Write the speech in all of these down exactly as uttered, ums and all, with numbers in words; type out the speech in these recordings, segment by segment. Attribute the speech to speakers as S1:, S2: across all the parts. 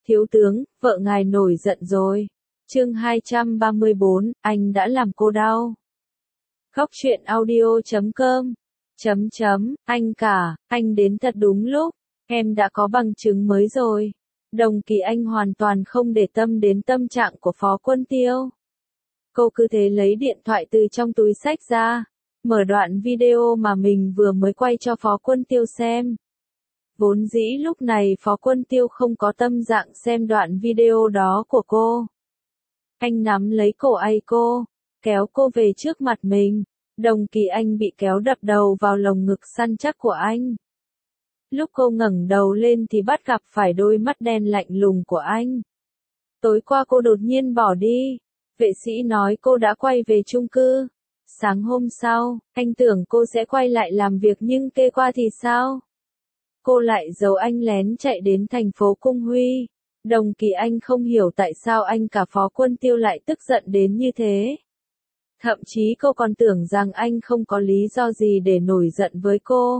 S1: Thiếu tướng, vợ ngài nổi giận rồi. Chương hai trăm ba mươi bốn, anh đã làm cô đau. Góc truyện audio chấm com. Chấm chấm, anh cả, anh đến thật đúng lúc. Em đã có bằng chứng mới rồi. Đồng Kỳ Anh hoàn toàn không để tâm đến tâm trạng của Phó Quân Tiêu. Cô cứ thế lấy điện thoại từ trong túi xách ra, mở đoạn video mà mình vừa mới quay cho Phó Quân Tiêu xem. Vốn dĩ lúc này Phó Quân Tiêu không có tâm trạng xem đoạn video đó của cô. Anh nắm lấy cổ ai cô, kéo cô về trước mặt mình. Đồng Kỳ Anh bị kéo đập đầu vào lồng ngực săn chắc của anh. Lúc cô ngẩng đầu lên thì bắt gặp phải đôi mắt đen lạnh lùng của anh. Tối qua cô đột nhiên bỏ đi. Vệ sĩ nói cô đã quay về chung cư. Sáng hôm sau, anh tưởng cô sẽ quay lại làm việc nhưng kê qua thì sao? Cô lại giấu anh lén chạy đến thành phố Cung Huy. Đồng Kỳ Anh không hiểu tại sao anh cả Phó Quân Tiêu lại tức giận đến như thế. Thậm chí cô còn tưởng rằng anh không có lý do gì để nổi giận với cô.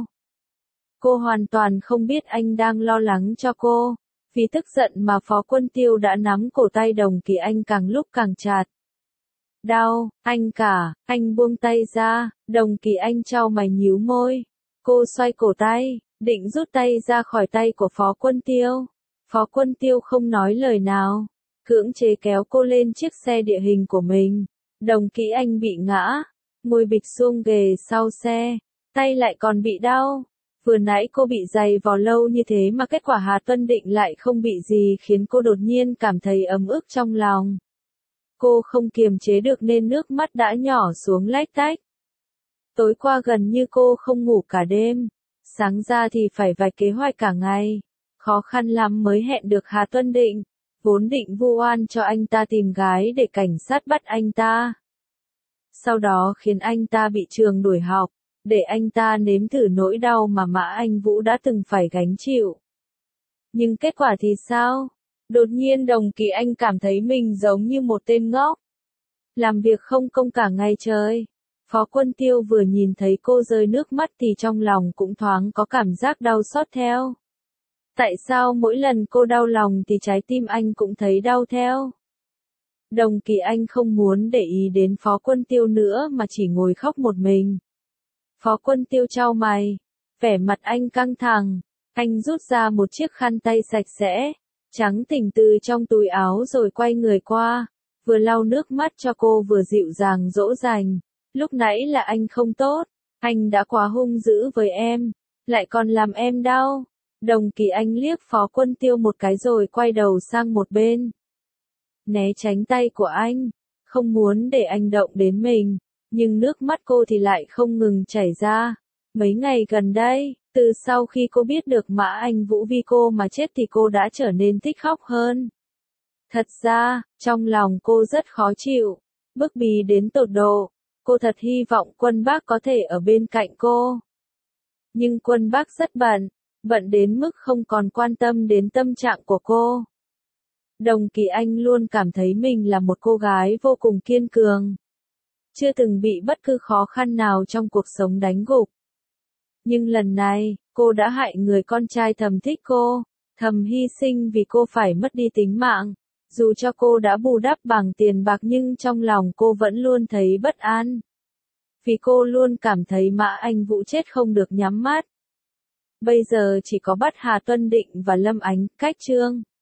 S1: Cô hoàn toàn không biết anh đang lo lắng cho cô. Vì tức giận mà Phó Quân Tiêu đã nắm cổ tay Đồng Kỳ Anh càng lúc càng chặt. Đau, anh cả, anh buông tay ra. Đồng Kỳ Anh chau mày nhíu môi. Cô xoay cổ tay, định rút tay ra khỏi tay của Phó Quân Tiêu. Phó Quân Tiêu không nói lời nào, cưỡng chế kéo cô lên chiếc xe địa hình của mình. Đồng Kỳ Anh bị ngã, ngồi bịch xuống ghế sau xe, tay lại còn bị đau. Vừa nãy cô bị giày vò lâu như thế mà kết quả Hà Tuân Định lại không bị gì khiến cô đột nhiên cảm thấy ấm ức trong lòng. Cô không kiềm chế được nên nước mắt đã nhỏ xuống lách tách. Tối qua gần như cô không ngủ cả đêm, sáng ra thì phải vạch kế hoạch cả ngày. Khó khăn lắm mới hẹn được Hà Tuân Định, vốn định vu oan cho anh ta tìm gái để cảnh sát bắt anh ta. Sau đó khiến anh ta bị trường đuổi học, để anh ta nếm thử nỗi đau mà Mã Anh Vũ đã từng phải gánh chịu. Nhưng kết quả thì sao? Đột nhiên Đồng Kỳ Anh cảm thấy mình giống như một tên ngốc. Làm việc không công cả ngày trời. Phó Quân Tiêu vừa nhìn thấy cô rơi nước mắt thì trong lòng cũng thoáng có cảm giác đau xót theo. Tại sao mỗi lần cô đau lòng thì trái tim anh cũng thấy đau theo? Đồng Kỳ Anh không muốn để ý đến Phó Quân Tiêu nữa mà chỉ ngồi khóc một mình. Phó Quân Tiêu chau mày, vẻ mặt anh căng thẳng, anh rút ra một chiếc khăn tay sạch sẽ, trắng tỉnh từ trong túi áo rồi quay người qua, vừa lau nước mắt cho cô vừa dịu dàng dỗ dành. Lúc nãy là anh không tốt, anh đã quá hung dữ với em, lại còn làm em đau. Đồng Kỳ Anh liếc Phó Quân Tiêu một cái rồi quay đầu sang một bên. Né tránh tay của anh, không muốn để anh động đến mình, nhưng nước mắt cô thì lại không ngừng chảy ra. Mấy ngày gần đây, từ sau khi cô biết được Mã Anh Vũ vì cô mà chết thì cô đã trở nên thích khóc hơn. Thật ra, trong lòng cô rất khó chịu, bức bì đến tột độ, cô thật hy vọng Quân Bác có thể ở bên cạnh cô. Nhưng Quân Bác rất bận. Bận đến mức không còn quan tâm đến tâm trạng của cô. Đồng Kỳ Anh luôn cảm thấy mình là một cô gái vô cùng kiên cường. Chưa từng bị bất cứ khó khăn nào trong cuộc sống đánh gục. Nhưng lần này, cô đã hại người con trai thầm thích cô, thầm hy sinh vì cô phải mất đi tính mạng. Dù cho cô đã bù đắp bằng tiền bạc nhưng trong lòng cô vẫn luôn thấy bất an. Vì cô luôn cảm thấy Mã Anh Vũ chết không được nhắm mắt. Bây giờ chỉ có bắt Hà Tuân Định và Lâm Ánh, cách chương.